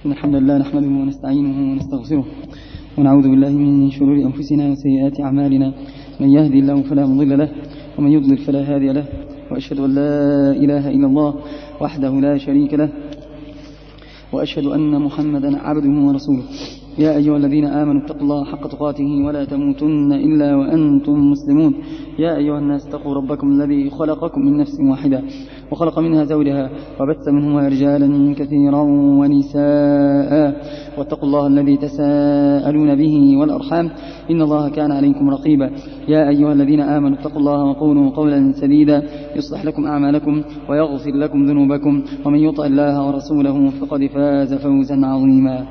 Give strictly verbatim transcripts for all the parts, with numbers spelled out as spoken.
إن الحمد لله نحمده ونستعينه ونستغفره ونعوذ بالله من شرور أنفسنا وسيئات أعمالنا. من يهدي الله فلا مضل له ومن يضلل فلا هادي له، وأشهد أن لا إله إلا الله وحده لا شريك له، وأشهد أن محمدا عبده ورسوله. يا أيها الذين آمنوا اتقوا الله حق تقاته ولا تموتن إلا وأنتم مسلمون. يا أيها الناس اتقوا ربكم الذي خلقكم من نفس واحدة وخلق منها زوجها وبث منهما رجالا كثيرا ونساء، واتقوا الله الذي تساءلون به والأرحام إن الله كان عليكم رقيبا. يا أيها الذين آمنوا اتقوا الله وقولوا قولا سديدا يصلح لكم أعمالكم ويغفر لكم ذنوبكم، ومن يطع الله ورسوله فقد فاز فوزا عظيما.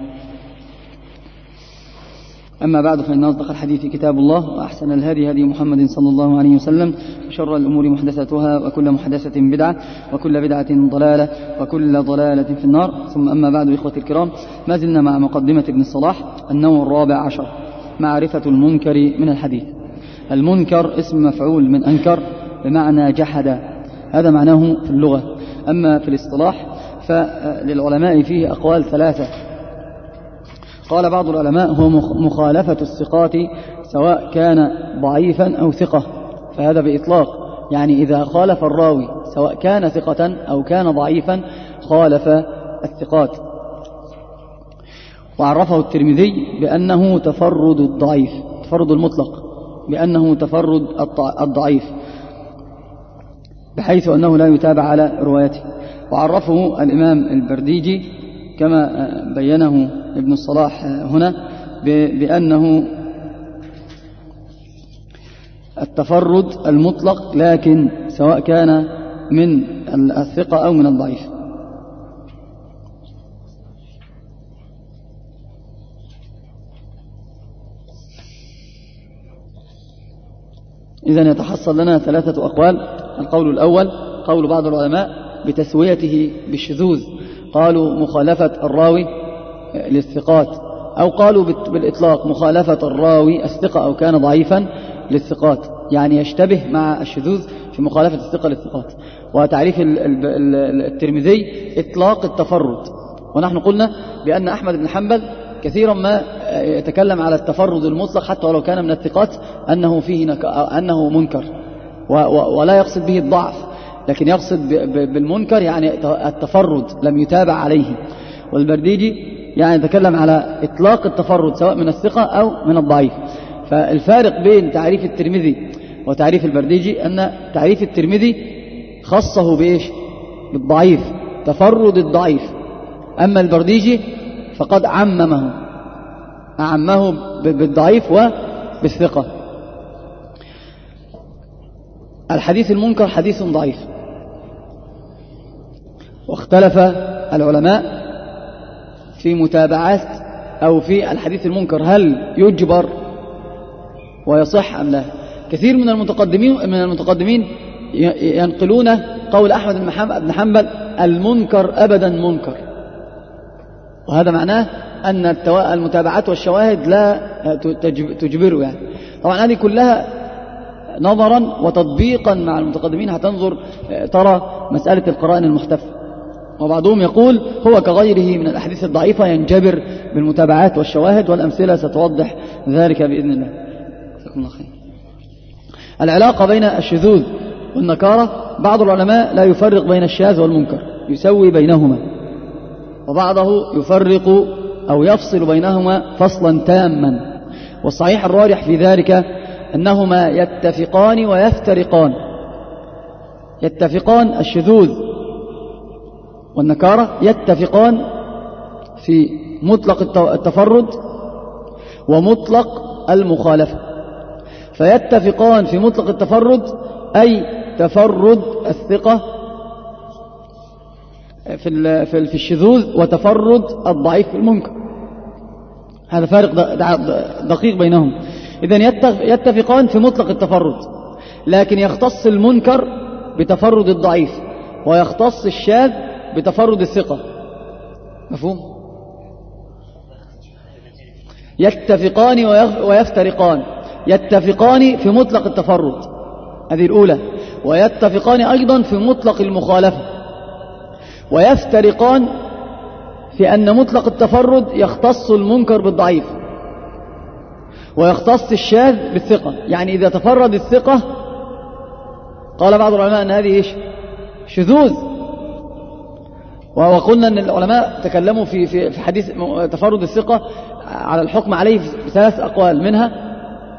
أما بعد، فإن أصدق الحديث كتاب الله، وأحسن الهدي هدي محمد صلى الله عليه وسلم، وشر الأمور محدثاتها، وكل محدثة بدعة، وكل بدعة ضلالة، وكل ضلالة في النار. ثم أما بعد، إخوة الكرام، ما زلنا مع مقدمة ابن الصلاح، النوع الرابع عشر، معرفة المنكر من الحديث. المنكر اسم مفعول من أنكر بمعنى جحد، هذا معناه في اللغة. أما في الاصطلاح فللعلماء فيه أقوال ثلاثة. قال بعض العلماء هو مخالفة الثقات سواء كان ضعيفا أو ثقة، فهذا بإطلاق، يعني إذا خالف الراوي سواء كان ثقة أو كان ضعيفا خالف الثقات. وعرفه الترمذي بأنه تفرد الضعيف، تفرد المطلق، بأنه تفرد الضعيف بحيث أنه لا يتابع على روايته. وعرفه الإمام البرديجي كما بينه ابن الصلاح هنا بأنه التفرد المطلق، لكن سواء كان من الثقة أو من الضعيف. إذن يتحصل لنا ثلاثة أقوال. القول الأول قول بعض العلماء بتسويته بالشذوذ، قالوا مخالفة الراوي للثقات، أو قالوا بالإطلاق مخالفة الراوي الثقة أو كان ضعيفا للثقات، يعني يشتبه مع الشذوذ في مخالفة الثقة للثقات. وتعريف الترمذي إطلاق التفرد. ونحن قلنا بأن أحمد بن حنبل كثيرا ما يتكلم على التفرد المطلق حتى ولو كان من الثقات أنه فيه نك... أنه منكر، و... و... ولا يقصد به الضعف، لكن يقصد بالمنكر يعني التفرد لم يتابع عليه. والبرديجي يعني يتكلم على إطلاق التفرد سواء من الثقة أو من الضعيف. فالفارق بين تعريف الترمذي وتعريف البرديجي أن تعريف الترمذي خصه بإيش؟ بالضعيف، تفرد الضعيف. أما البرديجي فقد عممه أعمه بالضعيف وبالثقة. الحديث المنكر حديث ضعيف، واختلف العلماء في متابعات أو في الحديث المنكر هل يجبر ويصح أم لا. كثير من المتقدمين من المتقدمين ينقلون قول أحمد بن حنبل المنكر أبدا منكر، وهذا معناه أن المتابعات والشواهد لا تجبره. يعني طبعا هذه كلها نظرا وتطبيقا مع المتقدمين هتنظر ترى مسألة القرائن المحتفة. وبعضهم يقول هو كغيره من الأحاديث الضعيفة ينجبر بالمتابعات والشواهد، والأمثلة ستوضح ذلك بإذن الله. جزاكم الله خير. العلاقة بين الشذوذ والنكارة، بعض العلماء لا يفرق بين الشاذ والمنكر، يسوي بينهما، وبعضه يفرق أو يفصل بينهما فصلا تاما. والصحيح الراجح في ذلك أنهما يتفقان ويفترقان. يتفقان الشذوذ والنكارة، يتفقان في مطلق التفرد ومطلق المخالفة. فيتفقان في مطلق التفرد أي تفرد الثقة في في الشذوذ وتفرد الضعيف في المنكر. هذا فارق دقيق بينهم. إذن يتفقان في مطلق التفرد، لكن يختص المنكر بتفرد الضعيف، ويختص الشاذ بتفرد الثقة. مفهوم؟ يتفقان ويفترقان. يتفقان في مطلق التفرد، هذه الأولى، ويتفقان أيضا في مطلق المخالفة، ويفترقان في أن مطلق التفرد يختص المنكر بالضعيف ويختص الشاذ بالثقة. يعني إذا تفرد الثقة قال بعض العلماء أن هذه إيش؟ شذوذ. وقلنا أن العلماء تكلموا في في في حديث تفرد الثقة على الحكم عليه بثلاث أقوال، منها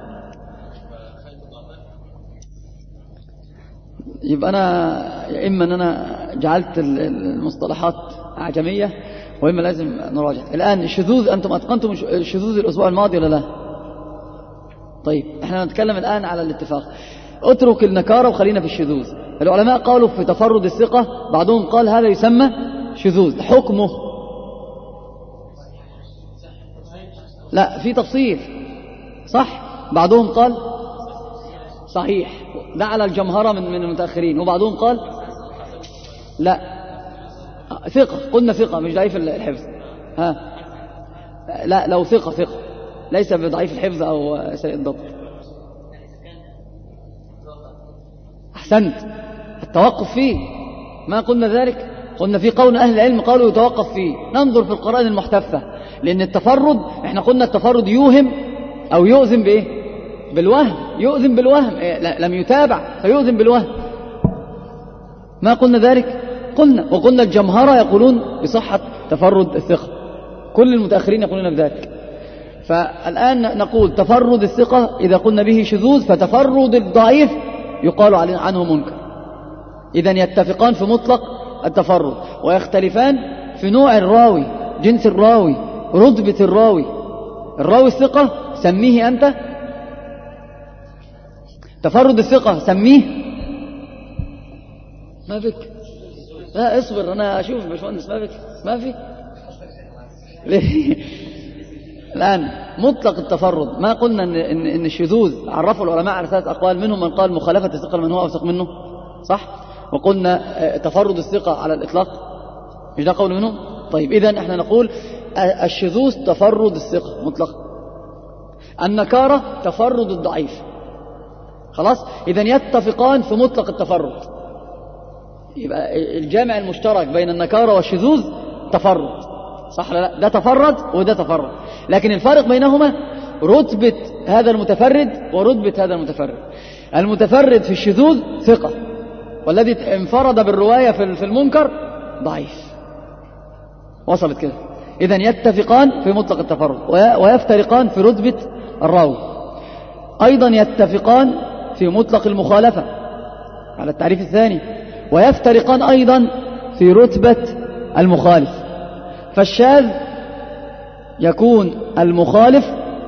يبقى أنا يا إما أن أنا جعلت المصطلحات أعجمية وإما لازم نراجع. الآن الشذوذ أنتم أتقنتم الشذوذ الأسبوع الماضي ولا لا؟ طيب احنا نتكلم الآن على الاتفاق. اترك النكارة وخلينا في الشذوذ. العلماء قالوا في تفرد الثقة، بعضهم قال هذا يسمى شذوذ، حكمه لا في تفصيل صح. بعضهم قال صحيح، ده على الجمهرة من من المتأخرين، وبعضهم قال لا ثقة. قلنا ثقة مش ضعيف الحفظ، ها لا لو ثقة ثقة ليس بضعيف الحفظ أو سيء الضبط. أحسنت، التوقف فيه ما قلنا ذلك، قلنا في قول أهل العلم قالوا يتوقف فيه. ننظر في القرآن المحتفة، لأن التفرد احنا قلنا التفرد يوهم أو يؤذن بإيه؟ بالوهم، يؤذن بالوهم، لم يتابع فيؤذن بالوهم. ما قلنا ذلك؟ قلنا وقلنا الجمهرة يقولون بصحة تفرد الثقة، كل المتأخرين يقولون بذلك. فالآن نقول تفرد الثقة إذا قلنا به شذوذ، فتفرد الضعيف يقال عنه منكر. إذن يتفقان في مطلق التفرد ويختلفان في نوع الراوي، جنس الراوي، رتبة الراوي. الراوي الثقة سميه أنت تفرد الثقة، سميه ما فيك. لا اصبر أنا أشوف باشمهندس، ما فيك ما في الآن مطلق التفرد ما قلنا إن, إن, إن الشذوذ عرفوا العلماء على ثلاث أقوال، منهم من قال مخالفة الثقة من هو أوثق منه صح، وقلنا تفرد الثقة على الإطلاق، مش ده قول منهم. طيب إذن احنا نقول الشذوذ تفرد الثقة مطلق، النكارة تفرد الضعيف. خلاص، إذن يتفقان في مطلق التفرد. يبقى الجامع المشترك بين النكارة والشذوذ تفرد صح لا؟ ده تفرد وده تفرد، لكن الفارق بينهما رتبة هذا المتفرد ورتبة هذا المتفرد. المتفرد في الشذوذ ثقة، والذي انفرد بالرواية في المنكر ضعيف. وصلت كده؟ إذن يتفقان في مطلق التفرد ويفترقان في رتبة الراوي. أيضا يتفقان في مطلق المخالفة على التعريف الثاني، ويفترقان أيضا في رتبة المخالف. فالشاذ يكون المخالف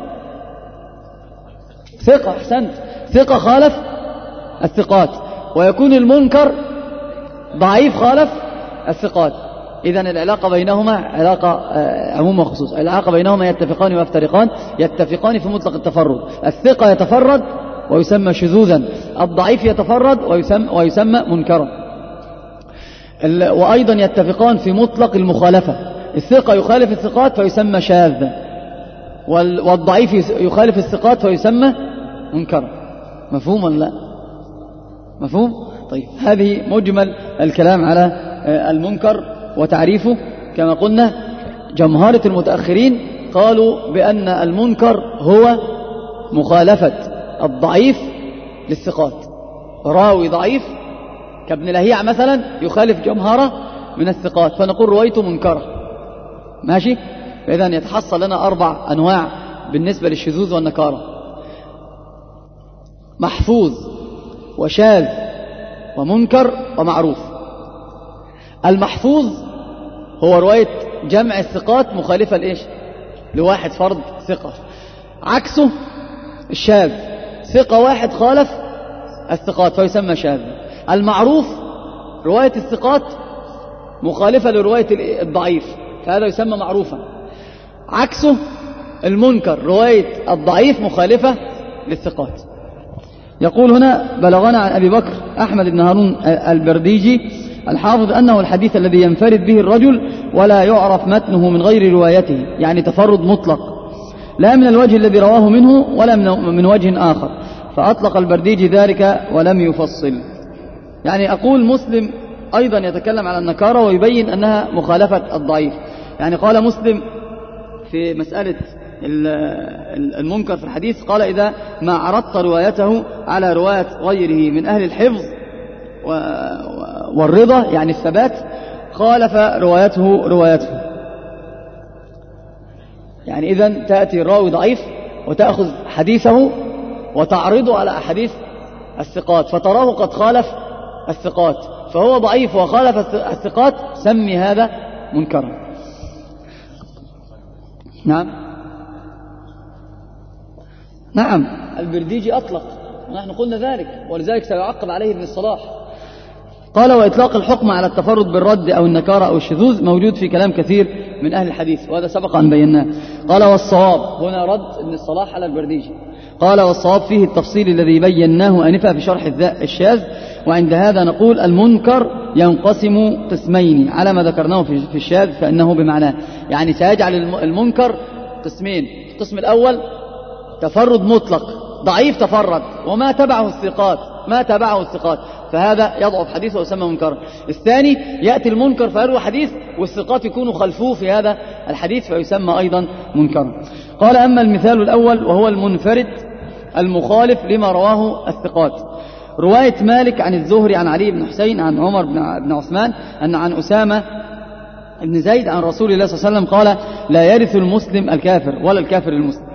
ثقة، أحسنت، ثقة خالف الثقات، ويكون المنكر ضعيف خالف الثقات. إذن العلاقة بينهما علاقة عموم وخصوص، العلاقة بينهما يتفقان ويفترقان. يتفقان في مطلق التفرد، الثقة يتفرد ويسمى شذوذا، الضعيف يتفرد ويسمى, ويسمى منكرا. وأيضا يتفقان في مطلق المخالفة، الثقة يخالف الثقات فيسمى شاذ، والضعيف يخالف الثقات فيسمى منكرا. مفهوم ولا لا؟ مفهوم؟ طيب هذه مجمل الكلام على المنكر وتعريفه. كما قلنا جمهرة المتأخرين قالوا بأن المنكر هو مخالفة الضعيف للثقات. راوي ضعيف كابن لهيع مثلا يخالف جمهرة من الثقات، فنقول روايته منكرة. ماشي؟ فإذن يتحصل لنا أربع أنواع بالنسبة للشذوذ والنكارة: محفوظ وشاذ ومنكر ومعروف. المحفوظ هو رواية جمع الثقات مخالفة لإيش؟ لواحد فرد ثقة. عكسه الشاذ، ثقة واحد خالف الثقات فيسمى شاذ. المعروف رواية الثقات مخالفة لرواية الضعيف فهذا يسمى معروفا. عكسه المنكر، رواية الضعيف مخالفة للثقات. يقول هنا: بلغنا عن أبي بكر أحمد بن هارون البرديجي الحافظ أنه الحديث الذي ينفرد به الرجل ولا يعرف متنه من غير روايته، يعني تفرد مطلق، لا من الوجه الذي رواه منه ولا من وجه آخر. فأطلق البرديجي ذلك ولم يفصل. يعني أقول مسلم أيضا يتكلم على النكارة ويبين أنها مخالفة الضعيف، يعني قال مسلم في مسألة المنكر في الحديث، قال إذا ما عرضت روايته على رواية غيره من أهل الحفظ والرضا يعني الثبات خالف روايته روايته. يعني إذن تأتي الراوي ضعيف وتأخذ حديثه وتعرضه على أحاديث الثقات فتراه قد خالف الثقات، فهو ضعيف وخالف الثقات، سمي هذا منكرا. نعم نعم البرديجي أطلق ونحن قلنا ذلك، ولذلك سيعقب عليه ابن الصلاح. قال وإطلاق الحكم على التفرد بالرد أو النكارة أو الشذوذ موجود في كلام كثير من أهل الحديث، وهذا سبق أن بيناه. قال والصواب، هنا رد ابن الصلاح على البرديجي، قال والصواب فيه التفصيل الذي بيناه آنفا في شرح الشاذ، وعند هذا نقول المنكر ينقسم قسمين على ما ذكرناه في الشاذ فإنه بمعناه، يعني سيجعل المنكر قسمين. القسم الأول تفرد مطلق، ضعيف تفرد وما تبعه الثقات ما تبعه الثقات فهذا يضعف حديثه ويسمى منكرا. الثاني يأتي المنكر فيروي حديث والثقات يكونوا خلفوه في هذا الحديث فيسمى أيضا منكرا. قال أما المثال الأول وهو المنفرد المخالف لما رواه الثقات، رواية مالك عن الزهري عن علي بن حسين عن عمر بن عثمان أن عن أسامة بن زيد عن رسول الله صلى الله عليه وسلم قال لا يرث المسلم الكافر ولا الكافر المسلم.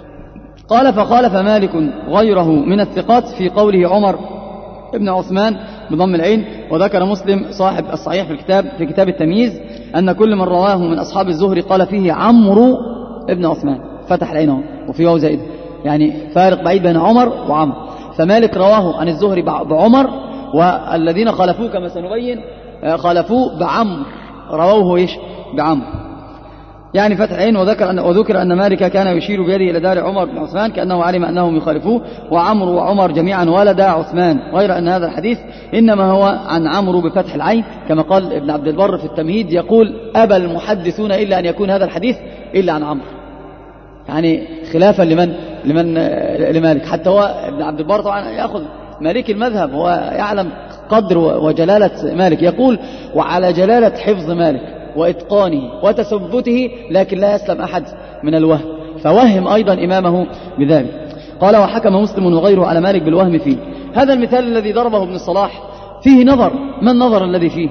قال فخالف مالك غيره من الثقات في قوله عمر ابن عثمان بضم العين. وذكر مسلم صاحب الصحيح في الكتاب في كتاب التمييز أن كل من رواه من أصحاب الزهري قال فيه عمرو ابن عثمان، فتح العين وفي واو زائد، يعني فارق بعيد بين عمر وعمر. فمالك رواه عن الزهري بعمر، والذين خالفوه كما سنبين خالفوه بعمر، رواه ايش بعمر، يعني فتح العين. وذكر أن وذكر أن مالك كان يشير بيده إلى دار عمر بن عثمان كأنه علم أنهم يخالفوه، وعمر وعمر جميعا ولدا عثمان، غير أن هذا الحديث إنما هو عن عمرو بفتح العين كما قال ابن عبد البر في التمهيد، يقول أبى المحدثون إلا أن يكون هذا الحديث إلا عن عمرو، يعني خلافا لمن لمن لمالك. حتى هو ابن عبد البر طبعا يأخذ مالك المذهب، هو يعلم قدر وجلالة مالك، يقول وعلى جلالة حفظ مالك وإتقانه وتثبته لكن لا يسلم أحد من الوهم، فوهم أيضا إمامه بذلك. قال وحكم مسلم وغيره على مالك بالوهم فيه. هذا المثال الذي ضربه ابن الصلاح فيه نظر، ما النظر الذي فيه؟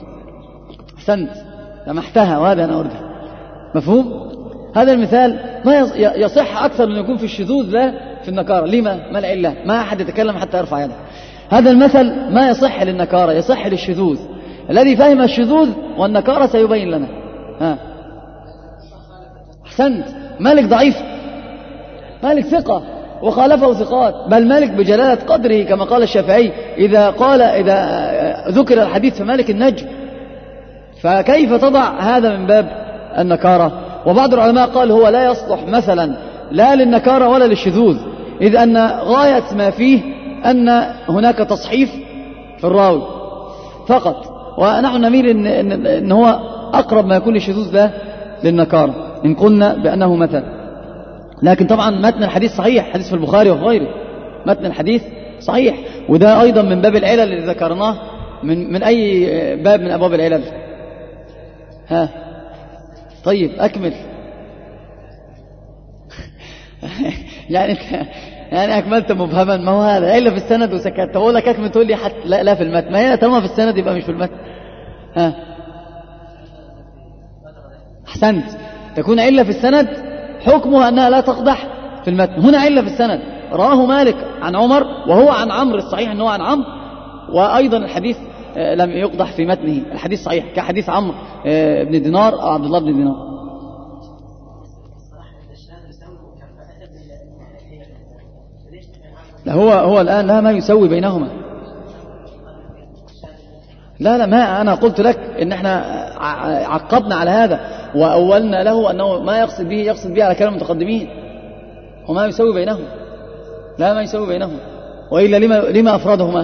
أحسنت لمحتها وهذا أنا أرجع مفهوم. هذا المثال ما يصح أكثر من يكون في الشذوذ لا في النكارة. لما؟ ما العلة؟ ما أحد يتكلم حتى يرفع يده. هذا المثل ما يصح للنكارة، يصح للشذوذ. الذي فهم الشذوذ والنكارة سيبين لنا. ها أحسنت. مالك ضعيف، مالك ثقة وخالفه ثقات، بل مالك بجلالة قدره كما قال الشافعي إذا قال إذا ذكر الحديث فمالك النجم، فكيف تضع هذا من باب النكارة؟ وبعض العلماء قال هو لا يصلح مثلا لا للنكارة ولا للشذوذ، إذ أن غاية ما فيه أن هناك تصحيف في الراوي فقط، ونحن نميل إن, إن, إن هو أقرب ما يكون للشذوذ لا للنكارة إن قلنا بأنه مثل. لكن طبعا متن الحديث صحيح، حديث في البخاري وغيره، متن الحديث صحيح، وده أيضا من باب العلل اللي ذكرناه من, من أي باب من أبواب العلل. ها طيب أكمل. يعني يعني أكملت مبهما، ما هو هذا إلا في السند وسكت. أقول لك أكمل تقول لي حتى لا, لا في المتن، ما هي طالما في السند يبقى مش في المتن. ها أحسنت. تكون علة في السند حكمها أنها لا تقدح في المتن. هنا علة في السند رواه مالك عن عمر وهو عن عمرو، الصحيح أنه عن عمرو، وأيضا الحديث لم يقدح في متنه، الحديث صحيح كحديث عمرو بن دينار أو عبد الله بن دينار. لا هو هو الآن لا ما يسوي بينهما. لا لا ما أنا قلت لك إن إحنا عقبنا على هذا وأولنا له أنه ما يقصد به يقصد به على كلام المتقدمين، وما يسوي بينهما. لا ما يسوي بينهما، وإلا لما لما أفردهما؟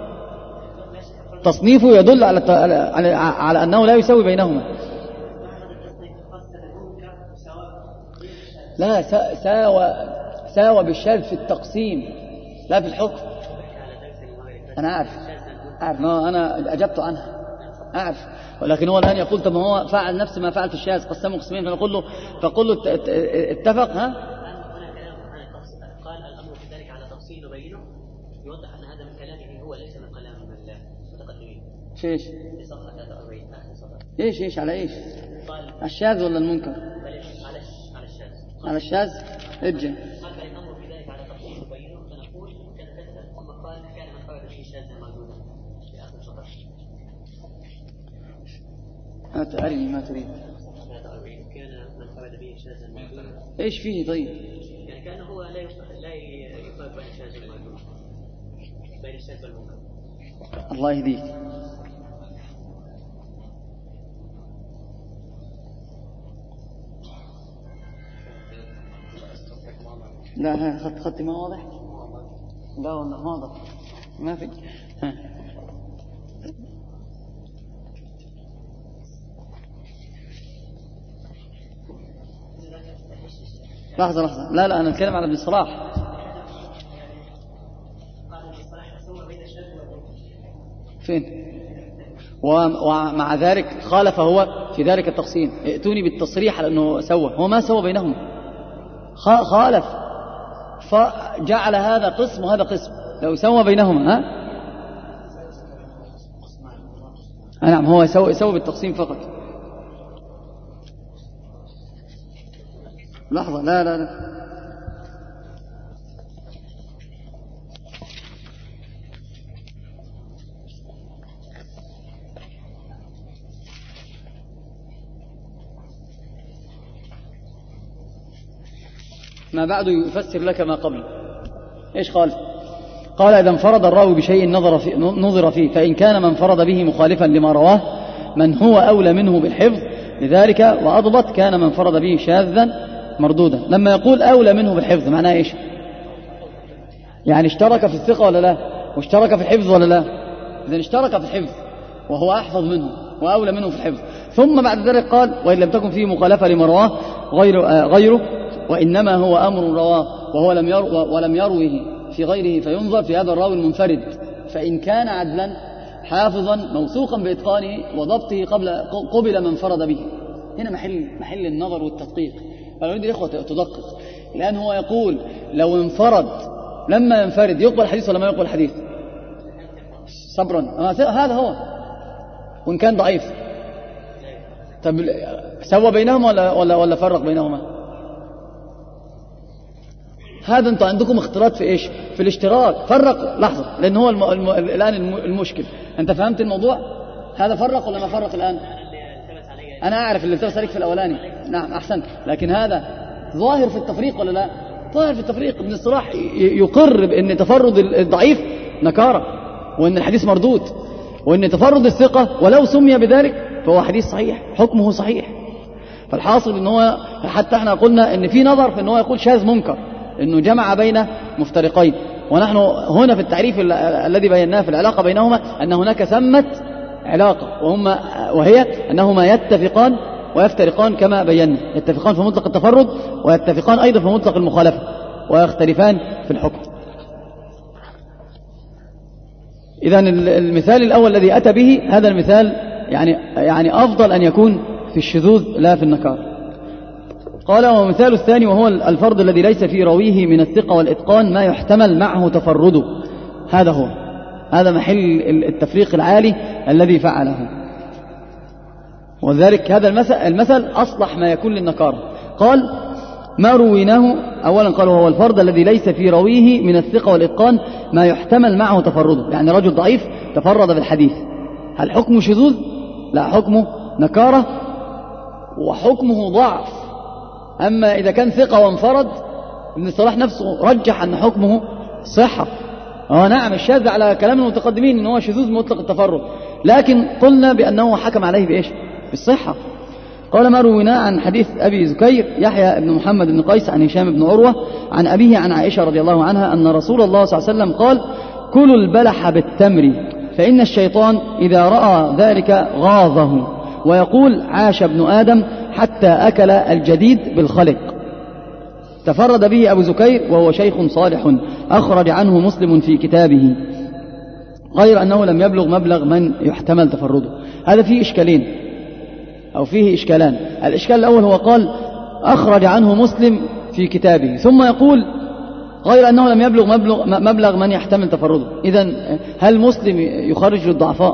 تصنيفه يدل على على على أنه لا يسوي بينهما. لا ساوى ساوى بالشاذ في التقسيم لا في الحكم. أنا عارف عارف أنا أجبت عنها أعرف، ولكن هو الآن يقول طب ما هو فعل نفس ما فعل في الشاذ، قسمه قسمين، فنقول له فقل له اتفق. ها هنا كلام قال الأمر في ذلك على تفصيل يبينه، يوضح أن هذا من كلامه هو ليس من كلام المتقدمين. ايش ايش ايش على ايش؟ الشاذ ولا المنكر؟ على على الشاذ. على الشاذ ارجع. قال الأمر في ذلك على تفصيل يبينه، فنقول كان كذا، ثم قال كان من فرد به شاذا موجودا في آخر الشطر. أرني ما تريد. كان من فرد به شاذا موجودا. ايش فيه طيب؟ يعني كان هو لا لا يفرق بين الشاذ والموجود، بين الشاذ والمنكر. الله يهديك. لا ها خط خطي ما واضح. لا والله واضح ما في. ها. لحظة لحظة لا لا أنا أتكلم على ابن الصلاح. فين؟ ومع ذلك خالف هو في ذلك التقسيم. ائتوني بالتصريح على أنه سوى، هو ما سوى بينهم، خالف، فجعل هذا قسم وهذا قسم. لو سوى بينهما ها نعم هو يسوي يسوي بالتقسيم فقط. لحظة لا لا لا ما بعد يفسر لك ما قبل. إيش قال؟ قال إذا انفرد الراوي بشيء نظر, في نظر فيه، فإن كان من انفرد به مخالفا لما رواه من هو أولى منه بالحفظ لذلك وأضبط كان من انفرد به شاذا مردودا. لما يقول أولى منه بالحفظ معناه إيش؟ يعني اشترك في الثقة ولا لا؟ واشترك في الحفظ ولا لا؟ إذن اشترك في الحفظ وهو أحفظ منه وأولى منه في الحفظ. ثم بعد ذلك قال وإن لم تكن فيه مخالفة لما رواه غير آه غيره وإنما هو أمر رواه وهو لم يرو ولم يروه في غيره فينظر في هذا الراوي المنفرد، فإن كان عدلا حافظا موثوقا بإتقانه وضبطه قبل قبل من فرد به. هنا محل محل النظر والتدقيق. فأريد الإخوة تدقق، لأن هو يقول لو انفرد لما ينفرد يقبل الحديث ولا ما يقبل الحديث؟ صبرا هذا هو، وإن كان ضعيف. طب سوى بينهما ولا ولا ولا فرق بينهما؟ هذا انتم عندكم اختلاط في ايش؟ في الاشتراك. فرق لحظة، لأن هو الم... الم... الآن المشكل. أنت فهمت الموضوع؟ هذا فرق ولا ما فرق الآن؟ أنا أعرف اللي التبس عليك في الأولاني. نعم أحسنت، لكن هذا ظاهر في التفريق ولا لا؟ ظاهر في التفريق. ابن الصلاح يقر بأن تفرد الضعيف نكارة، وأن الحديث مردود، وأن تفرد الثقة ولو سمي بذلك فهو حديث صحيح، حكمه صحيح. فالحاصل أنه هو حتى احنا قلنا أن في نظر في أنه يقول شاذ منكر، أنه جمع بين مفترقين. ونحن هنا في التعريف الذي بيناه في العلاقة بينهما أن هناك ثمة علاقة، وهما وهي أنهما يتفقان ويفترقان كما بينا، يتفقان في مطلق التفرد ويتفقان أيضا في مطلق المخالفة ويختلفان في الحكم. إذن المثال الأول الذي أتى به هذا المثال يعني يعني أفضل أن يكون في الشذوذ لا في النكار. قال ومثال الثاني وهو الفرد الذي ليس في رويه من الثقة والإتقان ما يحتمل معه تفرده. هذا هو هذا محل التفريق العالي الذي فعله، وذلك هذا المثل, المثل أصلح ما يكون للنكارة. قال ما رويناه أولا، قال وهو الفرد الذي ليس في رويه من الثقة والإتقان ما يحتمل معه تفرده، يعني رجل ضعيف تفرد بالحديث، هل حكمه شذوذ؟ لا، حكمه نكارة وحكمه ضعف. أما إذا كان ثقة وانفرد ابن الصلاح نفسه رجح أن حكمه صحة. آه نعم الشاذ على كلام المتقدمين أنه شذوذ مطلق التفرد، لكن قلنا بأنه حكم عليه بإيش؟ بالصحة. قال ما رويناه عن حديث أبي زكير يحيى بن محمد بن قيس عن هشام بن عروة عن أبيه عن عائشة رضي الله عنها أن رسول الله صلى الله عليه وسلم قال كلوا البلح بالتمر فإن الشيطان إذا رأى ذلك غاظه ويقول عاش ابن آدم حتى أكل الجديد بالخلق. تفرد به أبو زكير وهو شيخ صالح أخرج عنه مسلم في كتابه، غير أنه لم يبلغ مبلغ من يحتمل تفرده. هذا فيه إشكالين أو فيه إشكالان. الإشكال الأول هو قال أخرج عنه مسلم في كتابه، ثم يقول غير أنه لم يبلغ مبلغ, مبلغ من يحتمل تفرده. إذن هل مسلم يخرج للضعفاء؟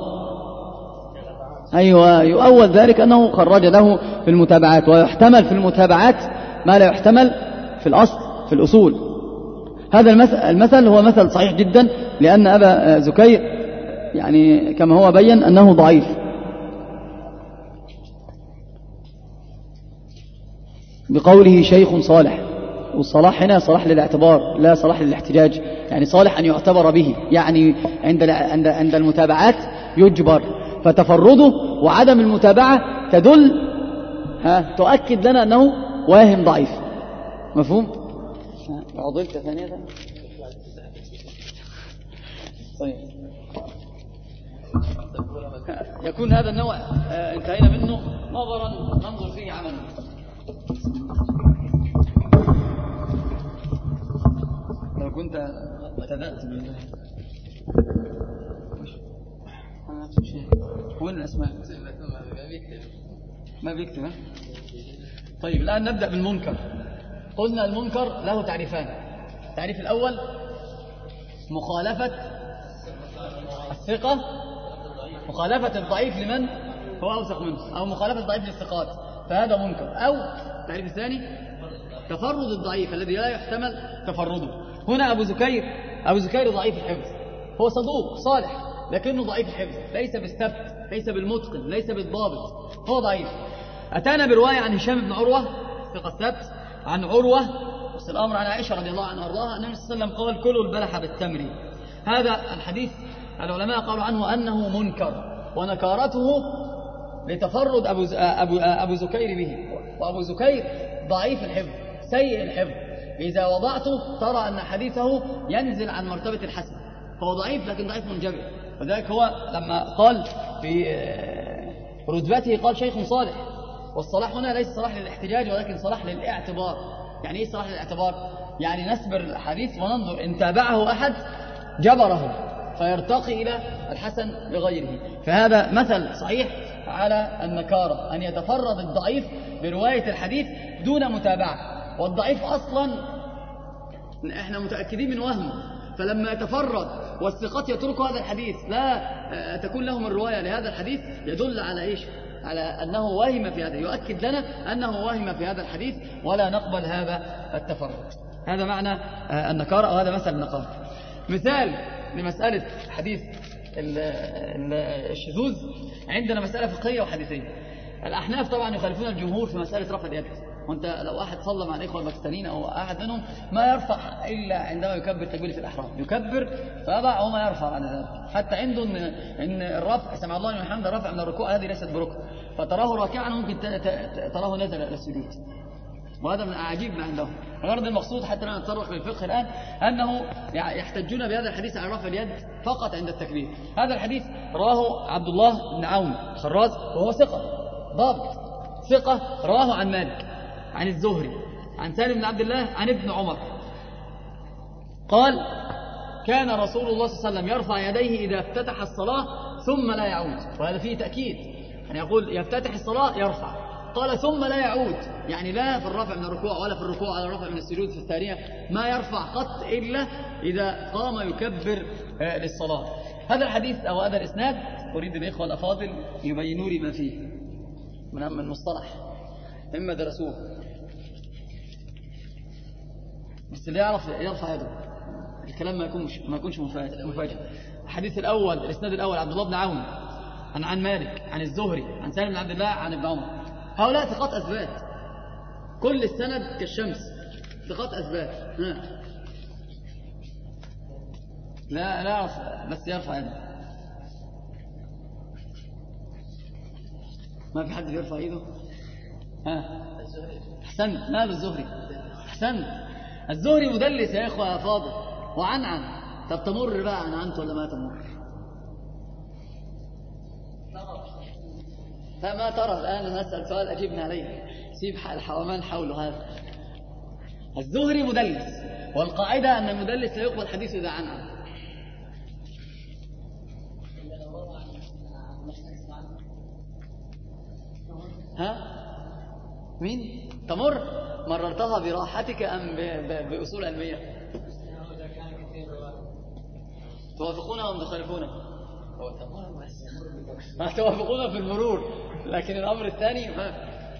أيوة، يؤول ذلك أنه خرج له في المتابعات، ويحتمل في المتابعات ما لا يحتمل في الأصل في الأصول. هذا المثل هو مثل صحيح جدا، لأن أبا زكير يعني كما هو بين أنه ضعيف. بقوله شيخ صالح، والصلاح هنا صلاح للاعتبار لا صلاح للاحتجاج، يعني صالح أن يعتبر به، يعني عند عند عند المتابعات يجبر، فتفرده وعدم المتابعة تدل ها تؤكد لنا أنه واهم ضعيف. مفهوم؟ عضلت ثانية طيب. يكون هذا النوع انتهينا منه نظرا ننظر فيه عملا. لو كنت ابتدأت بالله وين الأسماء ما بيكتب. طيب الآن نبدأ بالمنكر. قلنا المنكر له تعريفان. التعريف الأول مخالفة الثقة، مخالفة الضعيف لمن هو أوثق منه، أو مخالفة الضعيف للثقات، فهذا منكر. أو التعريف الثاني تفرد الضعيف الذي لا يحتمل تفرده. هنا أبو زكير أبو زكير ضعيف الحفظ، هو صدوق صالح لكنه ضعيف الحفظ، ليس بالثبت، ليس بالمتقن، ليس بالضابط، هو ضعيف. أتانا برواية عن هشام بن عروة ثقة الثبت عن عروة نفس الأمر عن عائشة رضي الله عنها وارضاها أن النبي صلى الله عليه وسلم قال كلوا البلح بالتمر. هذا الحديث العلماء قالوا عنه أنه منكر، ونكارته لتفرد أبو, أبو, أبو زكير به، وأبو زكير ضعيف الحفظ سيء الحفظ، إذا وضعته ترى أن حديثه ينزل عن مرتبة الحسن، فهو ضعيف لكن ضعيف منجبر. وذلك هو لما قال في رتبته قال شيخ صالح، والصلاح هنا ليس صلاح للاحتجاج ولكن صلاح للاعتبار. يعني ايه صلاح للاعتبار؟ يعني نسبر الحديث وننظر إن تابعه أحد جبره فيرتقي إلى الحسن لغيره. فهذا مثل صحيح على النكارة، أن يتفرد الضعيف برواية الحديث دون متابعة، والضعيف أصلا احنا متأكدين من وهمه، فلما يتفرد والثقات يتركوا هذا الحديث لا تكون لهم الرواية لهذا الحديث، يدل على إيش؟ على أنه واهم في هذا، يؤكد لنا أنه واهم في هذا الحديث ولا نقبل هذا التفرد. هذا معنى النكارة، أو هذا مثل النكارة. مثال لمسألة حديث الشذوذ، عندنا مسألة فقهية وحديثية. الأحناف طبعا يخالفون الجمهور في مسألة رفع اليد، وانت لو أحد صلى مع الإخوة الباكستانيين أو أحد منهم ما يرفع إلا عندما يكبر تكبيرة الإحرام، يكبر فيضع وما يرفع بعد ذلك. حتى عنده إن, إن الرفع سمع الله لمن حمده رفع من الركوع هذه ليست بركن، فتراه راكعا ممكن تراه نزل إلى السجود، وهذا من أعجيب ما عندهم. غرض المقصود حتى لا نتطرق للفقه الآن أنه يحتجون بهذا الحديث على رفع اليد فقط عند التكبير. هذا الحديث رواه عبد الله بن عون خراز، وهو ثقة ضابط ثقة، رواه عن مالك عن الزهري عن سالم بن عبد الله عن ابن عمر قال كان رسول الله صلى الله عليه وسلم يرفع يديه إذا افتتح الصلاة ثم لا يعود، وهذا فيه تأكيد، يعني يقول يفتتح الصلاة يرفع، قال ثم لا يعود، يعني لا في الرفع من الركوع ولا في الركوع على الرفع من السجود في الثانية، ما يرفع قط إلا إذا قام يكبر للصلاة. هذا الحديث أو هذا الإسناد أريد الإخوة الأفاضل يبينوا لي ما فيه من من مصطلح مما درسوه، بس اللي يعرف يرفع يده، الكلام ما يكونش ما يكونش مفاجئ. الحديث الأول الإسناد الأول عبد الله بن عون عن عن مالك عن الزهري عن سالم بن عبد الله عن ابن عمر، هؤلاء ثقات أثبات، كل السند كالشمس ثقات أثبات. ها. لا لا يعرف بس يرفع يده، ما في حد بيرفع ايده. ها احسنت، ماله الزهري؟ احسنت، الزهري مدلس يا اخوه يا فاضل وعنعن. طب تمر بقى عن عنت ولا ما تمر؟ فما ترى الآن نسأل سؤال أجيبنا عليه، سيب الحومان حوله. هذا الزهري مدلس، والقاعدة أن المدلس لا يقبل حديثه إذا عنعن. مين؟ تمر مررتها براحتك أم ب... ب... بأصول علمية؟ توافقون أم تخالفون؟ هو تمر بس توافقون في المرور، لكن الأمر الثاني ما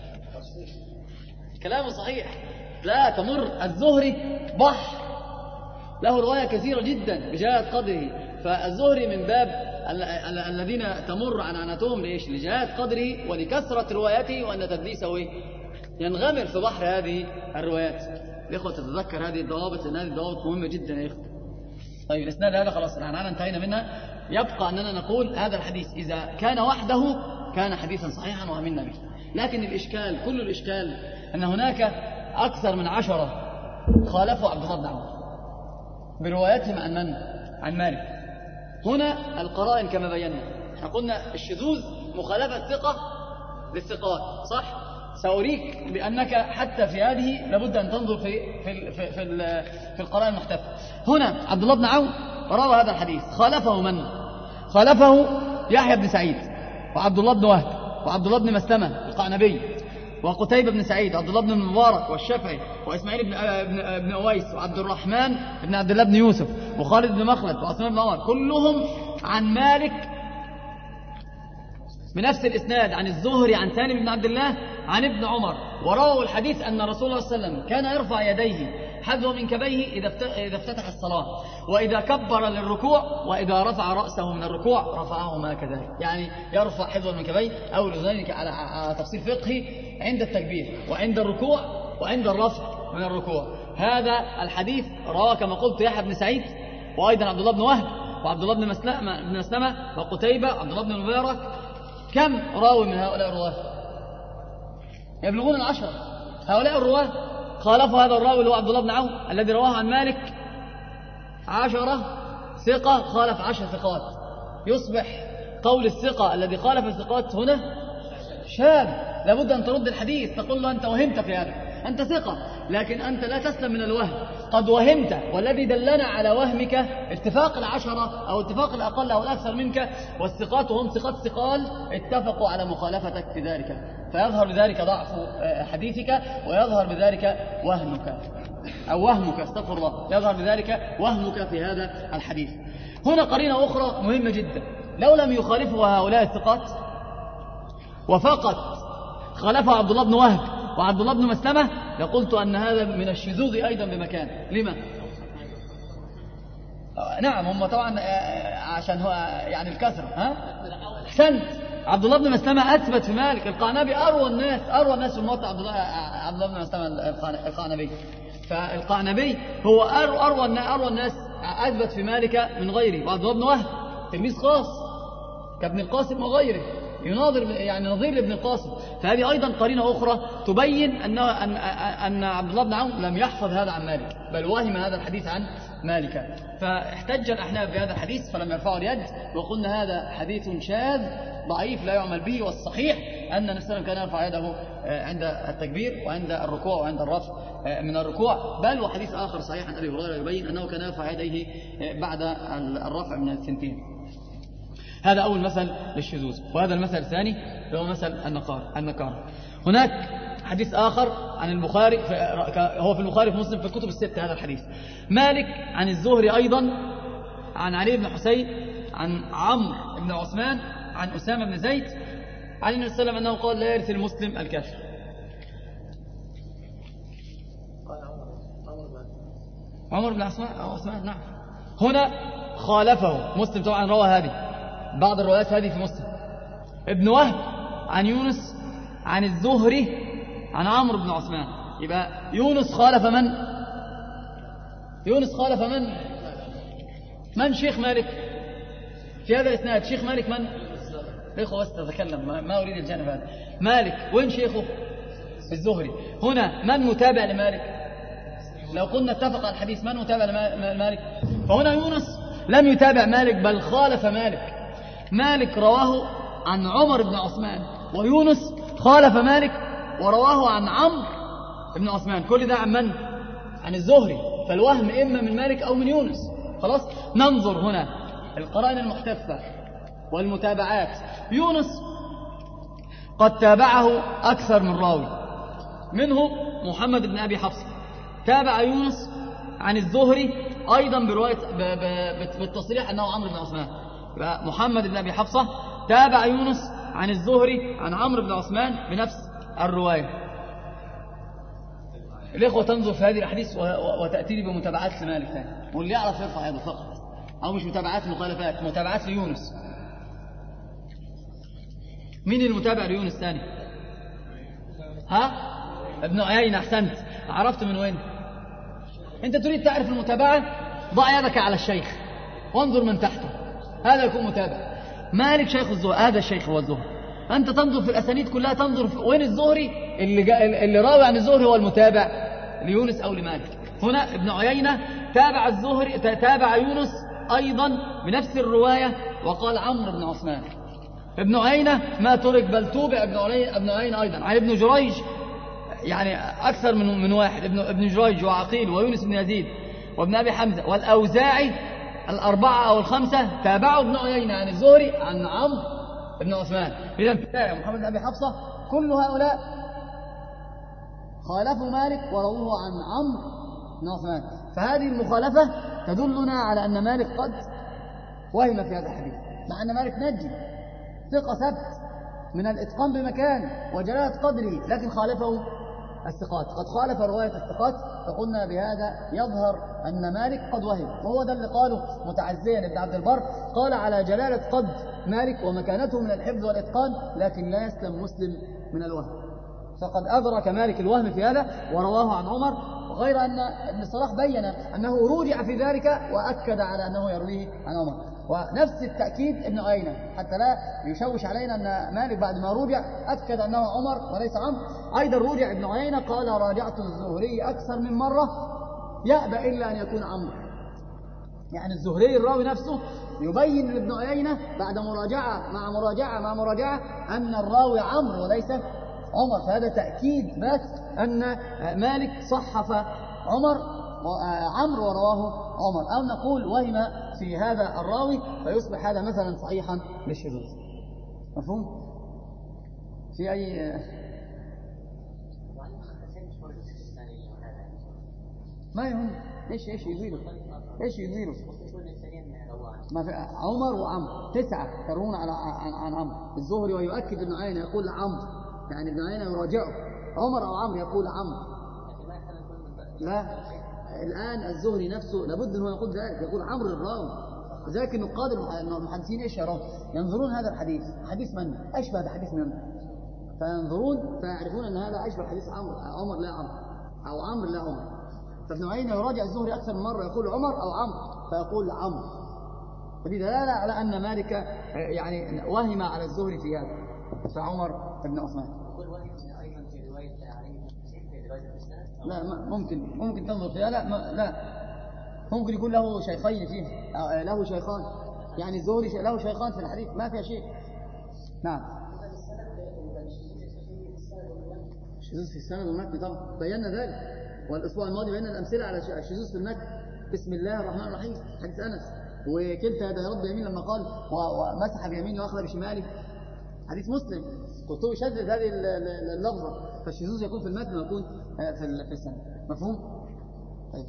كلامه صحيح. لا، تمر الزهري بحر له رواية كثيرة جدا بجهة قدره، فالزهري من باب ال... ال... الذين تمر عن عناتهم ليش؟ لجهة قدره ولكثرة رواياته، وأن تدليسه ينغمر في بحر هذه الروايات. الإخوة تتذكر هذه الضوابط، لأن هذه الضوابط مهمة جدا يا إخوة. طيب الإسناد هذا خلاص العنعنة انتهينا منها. يبقى أننا نقول هذا الحديث إذا كان وحده كان حديثا صحيحا وأمنا به، لكن الإشكال كل الإشكال أن هناك أكثر من عشرة خالفوا عبد الله بن عمرو برواياتهم عن من؟ عن مالك. هنا القرائن كما بينا، احنا قلنا الشذوذ مخالفة ثقة للثقات، صح؟ سأريك بأنك حتى في هذه لابد أن تنظر في في في في, في القرائن المحتفة. هنا عبد الله بن عون روى هذا الحديث، خالفه من؟ خالفه يحيى بن سعيد وعبد الله بن وهب وعبد الله بن مسلمة القعنبي وقتيبة بن سعيد وعبد الله بن المبارك والشافعي وإسماعيل بن ابن بن أويس وعبد الرحمن بن عبد الله بن يوسف وخالد بن مخلد وعثمان بن عمر، كلهم عن مالك بنفس الإسناد عن الزهري عن سالم بن عبد الله عن ابن عمر، ورووا الحديث أن رسول الله صلى الله عليه وسلم كان يرفع يديه حذو منكبيه إذا افتتح الصلاة، وإذا كبر للركوع، وإذا رفع رأسه من الركوع رفعهما كذلك، يعني يرفع حذو منكبيه أو لذلك على تفصيل فقهي عند التكبير وعند الركوع وعند الرفع من الركوع. هذا الحديث رواه كما قلت يحيى بن سعيد وأيضا عبد الله بن وهب وعبد الله بن مسلمة بن مسلمة وقتيبة عبد الله بن المبارك. كم راوي من هؤلاء الرواه؟ يبلغون العشرة. هؤلاء الرواه خالفوا هذا الراوي اللي هو عبد الله بن عون الذي رواه عن مالك عشرة ثقة خالف عشر ثقات، يصبح قول الثقة الذي خالف الثقات هنا شاذ. لابد أن ترد الحديث، تقول له أنت وهمت في هذا، أنت ثقة لكن أنت لا تسلم من الوهم، قد وهمت، والذي دلنا على وهمك اتفاق العشرة أو اتفاق الأقل أو الأكثر منك، والثقات وهم ثقات ثقال اتفقوا على مخالفتك في ذلك، فيظهر بذلك ضعف حديثك ويظهر بذلك وهمك أو وهمك استغفر الله يظهر بذلك وهمك في هذا الحديث. هنا قرينة أخرى مهمة جدا، لو لم يخالفها هؤلاء الثقات وفقط خالفها عبد الله بن وهب وعبد الله بن مسلمة لقلت أن هذا من الشذوذ أيضا بمكان. لما؟ نعم هم طبعا عشان هو يعني الكثرة. ها؟ أحسنت. عبد الله بن مسلمة أثبت في مالك. القعنبي أروى الناس أروى الناس في الموطأ عبد الله عبد الله بن مسلمة القعنبي، فالقعنبي هو أروى أروى الناس أثبت في مالك من غيره. وعبد الله بن وهب تلميذ خاص كابن القاسم وغيره يناظر يعني نظير لابن القاسم، فهذه أيضا قرينة أخرى تبين أن أن أن عبد الله بن عون لم يحفظ هذا عن مالك بل وهم هذا الحديث عن مالك، فاحتج الأحناف بهذا الحديث فلم يرفعوا اليد، وقلنا هذا حديث شاذ ضعيف لا يعمل به، والصحيح أن النبي صلى الله عليه وسلم كان يرفع يده عند التكبير وعند الركوع وعند الرفع من الركوع، بل وحديث آخر صحيح عن أبي هريرة يبين أنه كان يرفع يديه بعد الرفع من الثنتين. هذا أول مثل للشذوذ. وهذا المثل الثاني هو مثل النقار النكارة. هناك حديث آخر عن البخاري هو في البخاري في مسلم في الكتب الستة هذا الحديث، مالك عن الزهري أيضا عن علي بن حسين عن عمرو بن عثمان عن أسامة بن زيد عن النبي صلى الله عليه وسلم أنه قال لا يرث المسلم الكافر. عمر بن عثمان نعم. هنا خالفه مسلم طبعا روى هذه بعض الروايات هذه في مسلم. ابن وهب عن يونس عن الزهري عن عمرو بن عثمان، يبقى يونس خالف من؟ يونس خالف من؟ من شيخ مالك في هذا الإسناد؟ شيخ مالك من؟ اخوة بس تتكلم ما أريد الجانب هذا. مالك وين شيخه؟ الزهري. هنا من متابع لمالك؟ لو قلنا اتفق على الحديث من متابع لمالك؟ فهنا يونس لم يتابع مالك بل خالف مالك. مالك رواه عن عمر بن عثمان، ويونس خالف مالك ورواه عن عمرو بن عثمان، كل ده عن من؟ عن الزهري، فالوهم إما من مالك أو من يونس. خلاص ننظر هنا القرائن المحتفة والمتابعات. يونس قد تابعه أكثر من راوي، منه محمد بن أبي حفص تابع يونس عن الزهري أيضا برواية بالتصريح أنه عمرو بن عثمان. محمد بن أبي حفصة تابع يونس عن الزهري عن عمرو بن عثمان بنفس الرواية. الإخوة تنظر في هذه الأحاديث وتأتي لي بمتابعات لمالك ثاني، واللي يعرف يرفع هذا فقط، أو مش متابعات مخالفات، متابعات ليونس. مين المتابع ليونس ثاني؟ ها؟ ابن عيينة. أحسنت، عرفت من وين؟ أنت تريد تعرف المتابعة، ضع يدك على الشيخ وانظر من تحته، هذا يكون متابع. مالك شيخ الزهري، هذا الشيخ هو الزهري. أنت تنظر في الأسانيد كلها، تنظر في وين الزهري اللي, جا... اللي راوي عن الزهري هو المتابع ليونس أو لمالك. هنا ابن عيينة تابع الزهري، تابع يونس أيضا بنفس الرواية وقال عمرو بن عثمان. ابن عيينة ما ترك بل توبع ابن عيينة, ابن عيينة أيضا عن ابن جريج، يعني أكثر من من واحد، ابن ابن جريج وعقيل ويونس بن يزيد وابن أبي حمزة والأوزاعي، الأربعة أو الخمسة تابعوا ابن عيينة عن الزهري عن عمرو بن عثمان. إذا تابع محمد بن أبي حفصة كل هؤلاء خالفوا مالك ورووه عن عمرو بن عثمان. فهذه المخالفة تدلنا على أن مالك قد وهم في هذا الحديث، مع أن مالك نجي ثقة ثبت من الإتقان بمكان وجلالة قدره، لكن خالفه الثقات، قد خالف رواية الثقات. فقلنا بهذا يظهر أن مالك قد وهم، وهو ده اللي قاله متعزيا ابن عبد البر، قال على جلالة قد مالك ومكانته من الحفظ والإتقان، لكن لا يسلم مسلم من الوهم. فقد أدرك مالك الوهم في هذا ورواه عن عمر، غير أن ابن صلاح بين أنه رجع في ذلك وأكد على أنه يرويه عن عمر. ونفس التأكيد ابن عيينة، حتى لا يشوش علينا أن مالك بعد ما رجع أكد أنه عمر وليس عمرو. أيضا رجع ابن عيينة قال راجعت الزهري أكثر من مرة يأبى إلا أن يكون عمرو. يعني الزهري الراوي نفسه يبين لابن عيينة بعد مراجعة مع مراجعة مع مراجعة أن الراوي عمرو وليس عمر. فهذا تأكيد بس أن مالك صحف عمر عمرو ورواه عمر، أو نقول وهم في هذا الراوي فيصبح هذا مثلا صحيحا للشذوذ. مفهوم؟ في أي ما يهم، ايش ايش يزيله ايش يزيله ما في عمر وعمرو تسعة يروون على عن, عن عمرو الزهري، ويؤكد ابن عيينة يقول عمرو، يعني ابن عيينة يراجعه عمر أو عمرو يقول عمرو. لا، الآن الزهري نفسه لابد أنه يقول ذلك، يقول عمرو الراوي. لذلك النقاد المحدثين ايش يرون؟ ينظرون هذا الحديث حديث من أشبه بحديث من، فينظرون فيعرفون أن هذا أشبه حديث عمرو، عمر لا عمرو أو عمرو لا عمر. فابن عيينة يراجع الزهري أكثر من مرة يقول عمر أو عمرو فيقول عمرو، فدي دلالة على أن مالك يعني وهم على الزهري في هذا فعمر بن عثمان. لا ممكن ممكن تنظر فيها، لا ما لا ممكن يكون له شيخين فيه، له شيخان، يعني الزهري له شيخان في الحديث ما فيها شيء. نعم، الشذوذ في السند والمتن طبعا بينا ذلك، والأسبوع الماضي بينا الأمثلة على الشذوذ في المتن. بسم الله الرحمن الرحيم حديث أنس، وكلتا يدي رب يمين لما قال ومسح بيمينه وأخذ بشماله، حديث مسلم. قلت شدد هذه اللفظة، فالشذوذ يكون في المتن ويكون في في السند. مفهوم؟ طيب.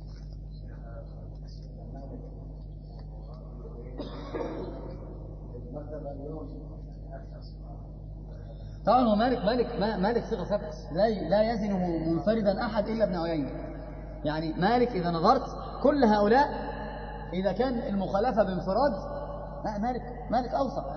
طبعا هو مالك مالك مالك ثقة ثبت، لا لا يزنه منفردا أحد إلا ابن عيينة. يعني مالك إذا نظرت كل هؤلاء إذا كان المخالفة بانفراد، لا مالك مالك أوثق.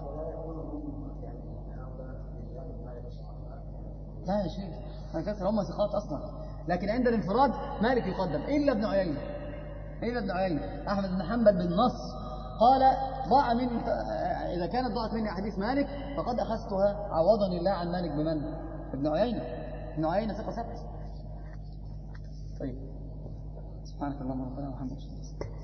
لا يا شيخ، أنا كثر هم ثقات أصلا، لكن عند الانفراد مالك يقدم إلا ابن عيينة، إلا ابن عيينة. أحمد بن حنبل بالنص قال ضاع من إذا كانت ضاعت مني أحاديث مالك فقد أخذتها عوضني الله عن مالك بمن؟ ابن عيينة. ابن عيينة ثقة ثبت. طيب، سبحانك اللهم وبحمدك.